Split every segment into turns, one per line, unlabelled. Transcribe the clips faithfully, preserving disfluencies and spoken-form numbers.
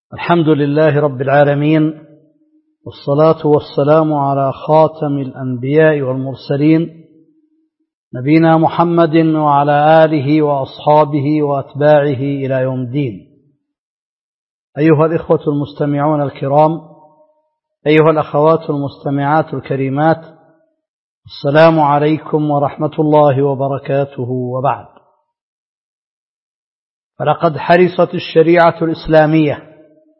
الحمد لله رب العالمين، والصلاة والسلام على خاتم الأنبياء والمرسلين نبينا محمد وعلى آله وأصحابه وأتباعه إلى يوم الدين. أيها الإخوة المستمعون الكرام، أيها الأخوات المستمعات الكريمات، السلام عليكم ورحمة الله وبركاته. وبعد، فلقد حرصت الشريعة الإسلامية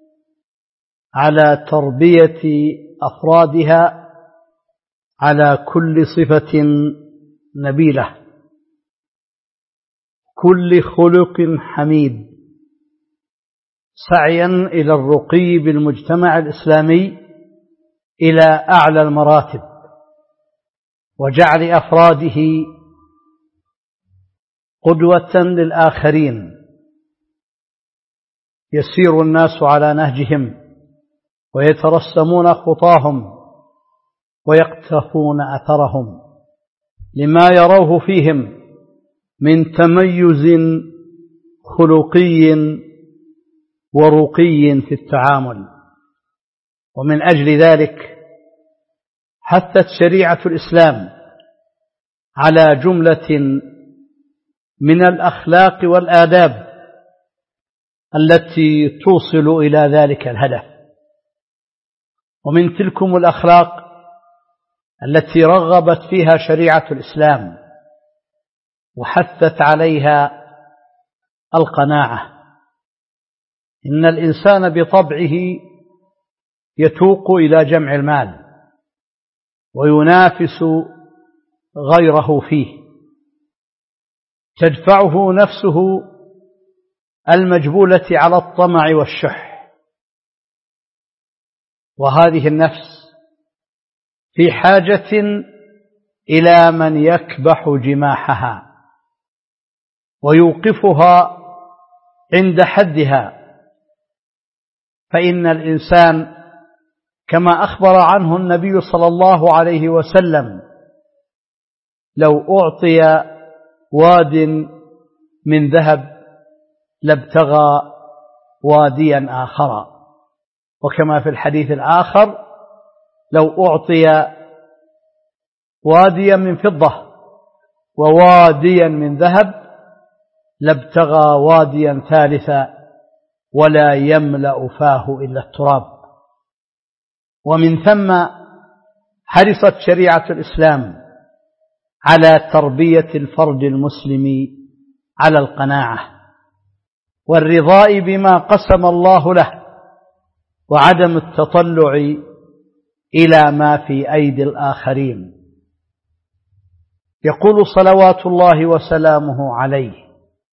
على تربية أفرادها على كل صفة نبيلة، كل خلق حميد، سعيا إلى الرقي بالمجتمع الإسلامي إلى أعلى المراتب، وجعل أفراده قدوة للآخرين، يسير الناس على نهجهم ويترسمون خطاهم ويقتفون أثرهم لما يروه فيهم من تميز خلقي ورقي في التعامل. ومن أجل ذلك حثت شريعة الإسلام على جملة من الأخلاق والآداب التي توصل إلى ذلك الهدف. ومن تلكم الأخلاق التي رغبت فيها شريعة الإسلام وحثت عليها القناعة. إن الإنسان بطبعه يتوق إلى جمع المال وينافس غيره فيه، تدفعه نفسه المجبولة على الطمع والشح، وهذه النفس في حاجة إلى من يكبح جماحها ويوقفها عند حدها. فإن الإنسان كما أخبر عنه النبي صلى الله عليه وسلم لو أعطي واد من ذهب لابتغى واديا آخر، وكما في الحديث الآخر لو أعطي واديا من فضة وواديا من ذهب لابتغى واديا ثالثا ولا يملأ فاه إلا التراب. ومن ثم حرصت شريعة الإسلام على تربية الفرد المسلم على القناعة والرضاء بما قسم الله له، وعدم التطلع إلى ما في أيدي الآخرين. يقول صلوات الله وسلامه عليه: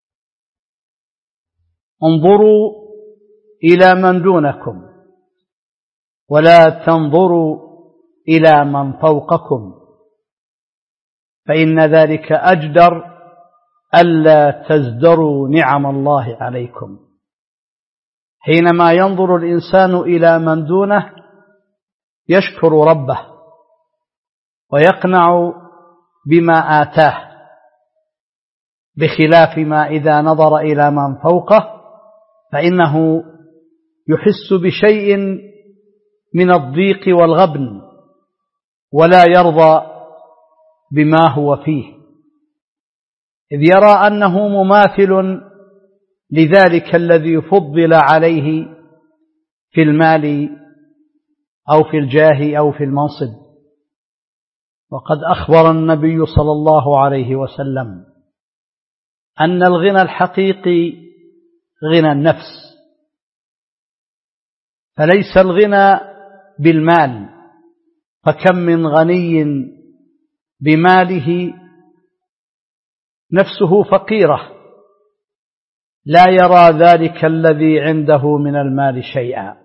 انظروا إلى من دونكم ولا تنظروا إلى من فوقكم، فإن ذلك أجدر ألا تزدروا نعم الله عليكم. حينما ينظر الإنسان إلى من دونه يشكر ربه ويقنع بما آتاه، بخلاف ما إذا نظر إلى من فوقه فإنه يحس بشيء من الضيق والغبن ولا يرضى بما هو فيه، إذ يرى أنه مماثل لذلك الذي فضل عليه في المال أو في الجاه أو في المنصب. وقد أخبر النبي صلى الله عليه وسلم أن الغنى الحقيقي غنى النفس، فليس الغنى بالمال، فكم من غني بماله نفسه فقيرة لا يرى ذلك الذي عنده من المال شيئا،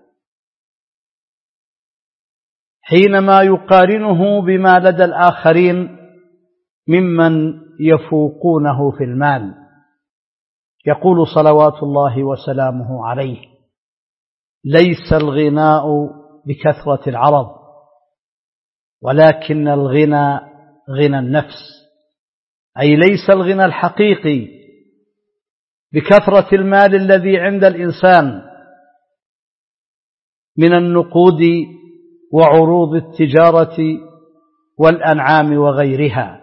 حينما يقارنه بما لدى الآخرين ممن يفوقونه في المال. يقول صلوات الله وسلامه عليه: ليس الغناء بكثرة العرض، ولكن الغنى غنى النفس، أي ليس الغنى الحقيقي بكثرة المال الذي عند الإنسان، من النقود وعروض التجارة والأنعام وغيرها،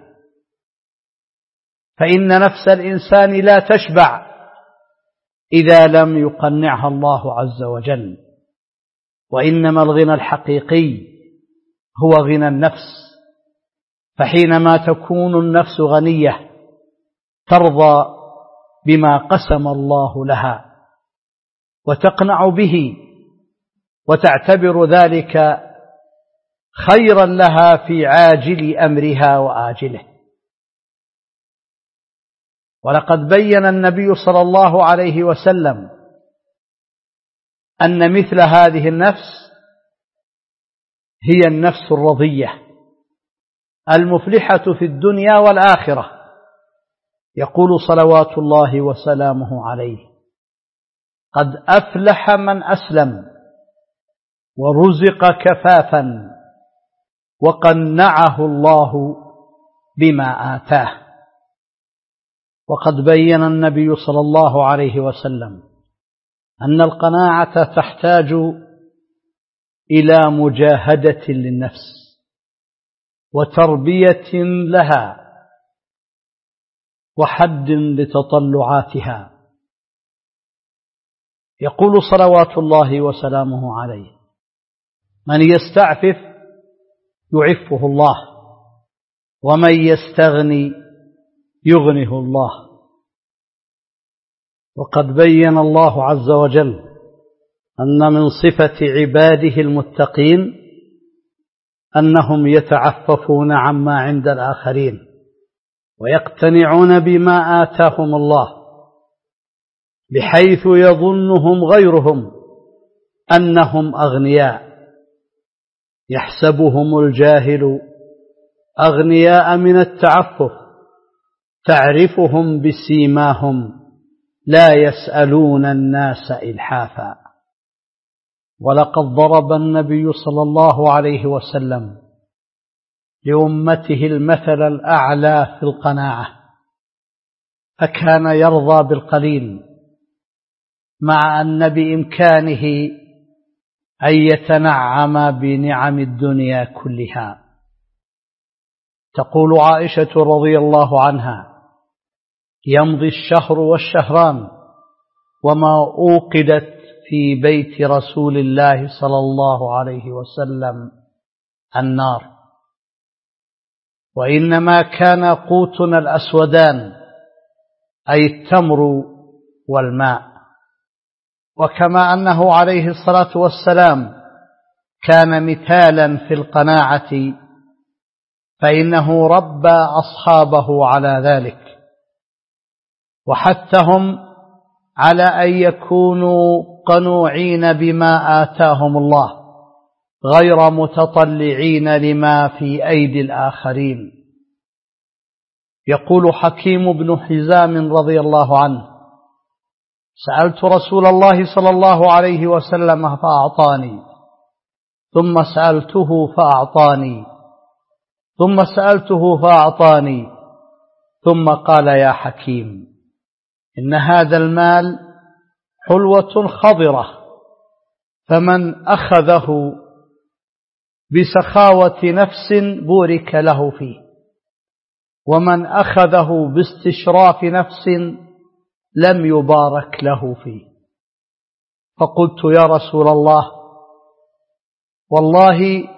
فإن نفس الإنسان لا تشبع إذا لم يقنعها الله عز وجل، وإنما الغنى الحقيقي هو غنى النفس. فحينما تكون النفس غنية ترضى بما قسم الله لها وتقنع به وتعتبر ذلك خيرا لها في عاجل أمرها وآجله. ولقد بين النبي صلى الله عليه وسلم أن مثل هذه النفس هي النفس الرضية المفلحة في الدنيا والآخرة. يقول صلوات الله وسلامه عليه: قد أفلح من أسلم ورزق كفافا وقنعه الله بما آتاه. وقد بين النبي صلى الله عليه وسلم أن القناعة تحتاج إلى مجاهدة للنفس وتربية لها وحد لتطلعاتها. يقول صلوات الله وسلامه عليه: من يستعفف يعفه الله، ومن يستغني يغنه الله. وقد بين الله عز وجل أن من صفة عباده المتقين أنهم يتعففون عما عند الآخرين ويقتنعون بما آتاهم الله، بحيث يظنهم غيرهم أنهم أغنياء، يحسبهم الجاهل أغنياء من التعفف، تعرفهم بسيماهم لا يسألون الناس إلحافا. ولقد ضرب النبي صلى الله عليه وسلم لأمته المثل الأعلى في القناعة، فكان يرضى بالقليل مع أن بإمكانه أن يتنعم بنعم الدنيا كلها. تقول عائشة رضي الله عنها: يمضي الشهر والشهران وما أوقدت في بيت رسول الله صلى الله عليه وسلم النار، وإنما كان قوتنا الأسودان أي التمر والماء. وكما أنه عليه الصلاة والسلام كان مثالا في القناعة، فإنه ربى أصحابه على ذلك وحثهم على أن يكونوا قنوعين بما آتاهم الله غير متطلعين لما في أيدي الآخرين. يقول حكيم بن حزام رضي الله عنه: سألت رسول الله صلى الله عليه وسلم فأعطاني، ثم سألته فأعطاني، ثم سألته فأعطاني، ثم قال: يا حكيم، إن هذا المال حلوة خضرة، فمن أخذه بسخاوة نفس بورك له فيه، ومن أخذه باستشراف نفس لم يبارك له فيه. فقلت: يا رسول الله، والله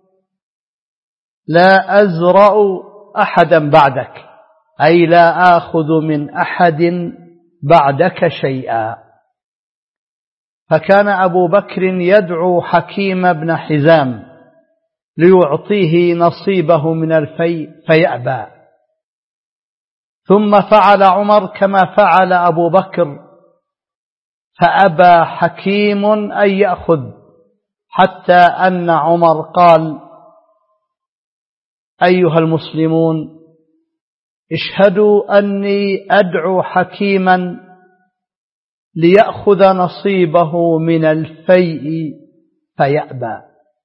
لا أزرع أحدا بعدك، أي لا آخذ من أحد بعدك شيئا. فكان أبو بكر يدعو حكيم بن حزام ليعطيه نصيبه من الفيء فيأبى، ثم فعل عمر كما فعل أبو بكر، فأبى حكيم أن يأخذ، حتى أن عمر قال: أيها المسلمون، اشهدوا أني أدعو حكيما ليأخذ نصيبه من الفيء فيأبى.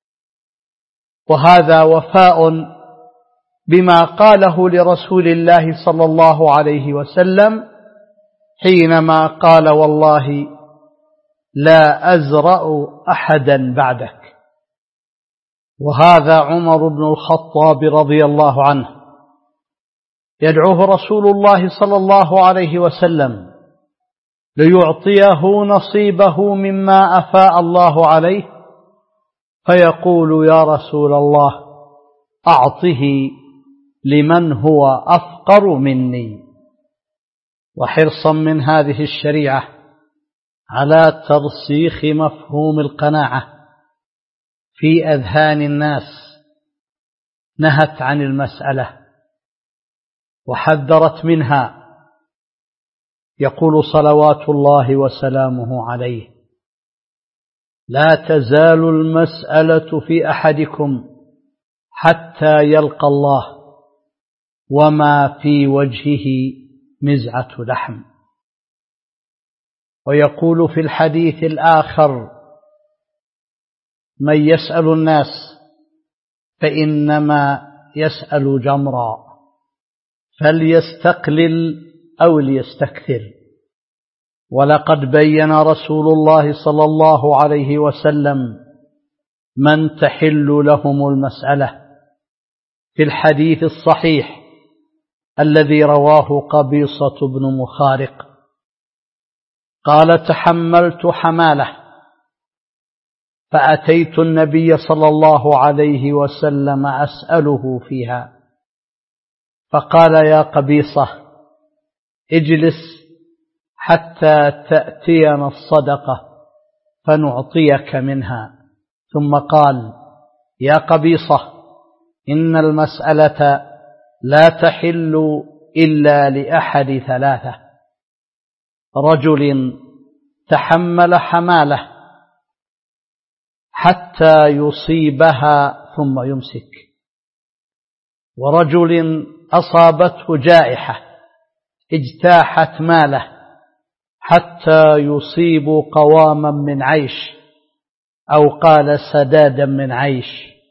وهذا وفاء بما قاله لرسول الله صلى الله عليه وسلم حينما قال: والله لا أزرأ أحدا بعدك. وهذا عمر بن الخطاب رضي الله عنه يدعوه رسول الله صلى الله عليه وسلم ليعطيه نصيبه مما أفاء الله عليه، فيقول: يا رسول الله أعطه لمن هو أفقر مني. وحرصا من هذه الشريعة على ترسيخ مفهوم القناعة في أذهان الناس نهت عن المسألة وحذرت منها. يقول صلوات الله وسلامه عليه: لا تزال المسألة في أحدكم حتى يلقى الله وما في وجهه مزعة لحم. ويقول في الحديث الآخر: من يسأل الناس فإنما يسأل جمرا، فليستقلل أو ليستكثر. ولقد بين رسول الله صلى الله عليه وسلم من تحل لهم المسألة في الحديث الصحيح الذي رواه قبيصة بن مخارق قال: تحملت حمالة فأتيت النبي صلى الله عليه وسلم أسأله فيها، فقال: يا قبيصة اجلس حتى تأتينا الصدقة فنعطيك منها. ثم قال: يا قبيصة إن المسألة لا تحل إلا لأحد ثلاثة: رجل تحمل حماله حتى يصيبها ثم يمسك، ورجل أصابته جائحة اجتاحت ماله حتى يصيب قواما من عيش، أو قال سدادا من عيش،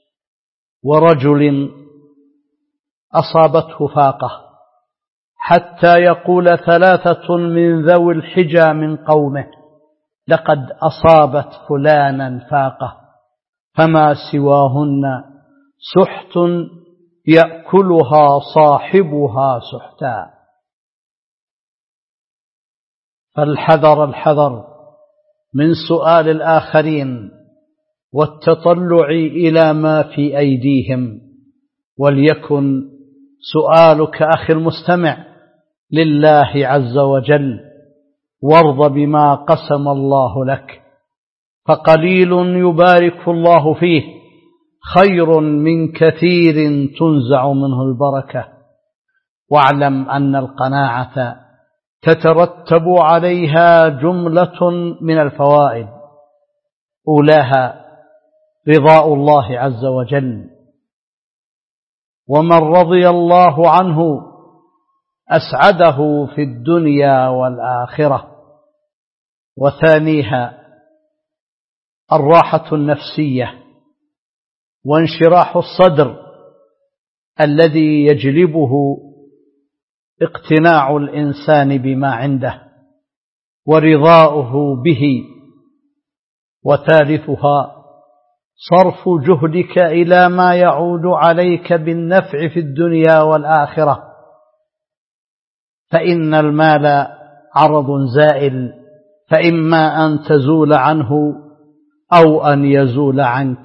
ورجل أصابته فاقة حتى يقول ثلاثة من ذوي الحجى من قومه: لقد أصابت فلانا فاقة فما سواهن سحت يأكلها صاحبها سحتا. فالحذر الحذر من سؤال الآخرين والتطلع إلى ما في أيديهم، وليكن سؤالك أخي المستمع لله عز وجل، وارض بما قسم الله لك، فقليل يبارك الله فيه خير من كثير تنزع منه البركة. واعلم أن القناعة تترتب عليها جملة من الفوائد، أولاها رضاء الله عز وجل، ومن رضي الله عنه أسعده في الدنيا والآخرة. وثانيها الراحة النفسية وانشراح الصدر الذي يجلبه اقتناع الإنسان بما عنده ورضاؤه به. وثالثها صرف جهدك إلى ما يعود عليك بالنفع في الدنيا والآخرة، فإن المال عرض زائل، فإما أن تزول عنه أو أن يزول عنك.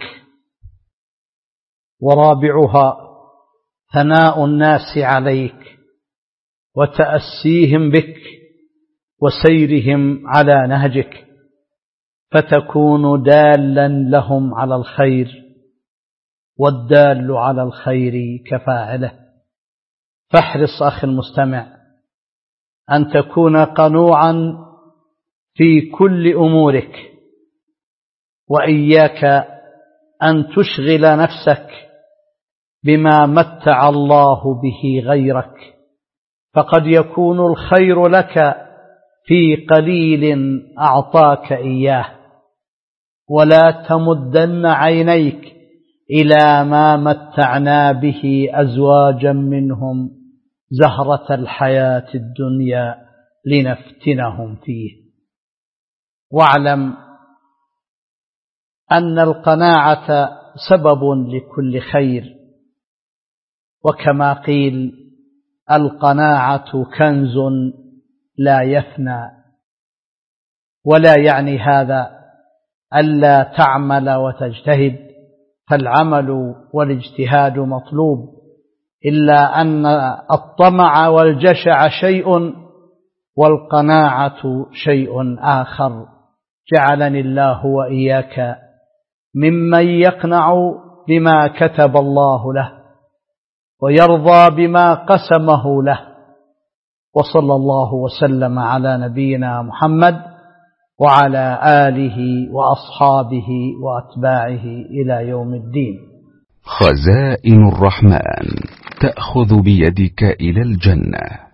ورابعها ثناء الناس عليك وتأسيهم بك وسيرهم على نهجك، فتكون دالا لهم على الخير، والدال على الخير كفاعله. فاحرص أخي المستمع أن تكون قنوعا في كل أمورك، وإياك أن تشغل نفسك بما متع الله به غيرك، فقد يكون الخير لك في قليل أعطاك إياه. ولا تمدن عينيك إلى ما متعنا به أزواجا منهم زهرة الحياة الدنيا لنفتنهم فيه. واعلم أن القناعة سبب لكل خير، وكما قيل القناعة كنز لا يفنى. ولا يعني هذا ألا تعمل وتجتهد، فالعمل والاجتهاد مطلوب، إلا أن الطمع والجشع شيء والقناعة شيء آخر. جعلني الله وإياك ممن يقنع بما كتب الله له ويرضى بما قسمه له. وصلى الله وسلم على نبينا محمد وعلى آله وأصحابه وأتباعه إلى يوم الدين.
خزائن الرحمن تأخذ بيدك إلى الجنة.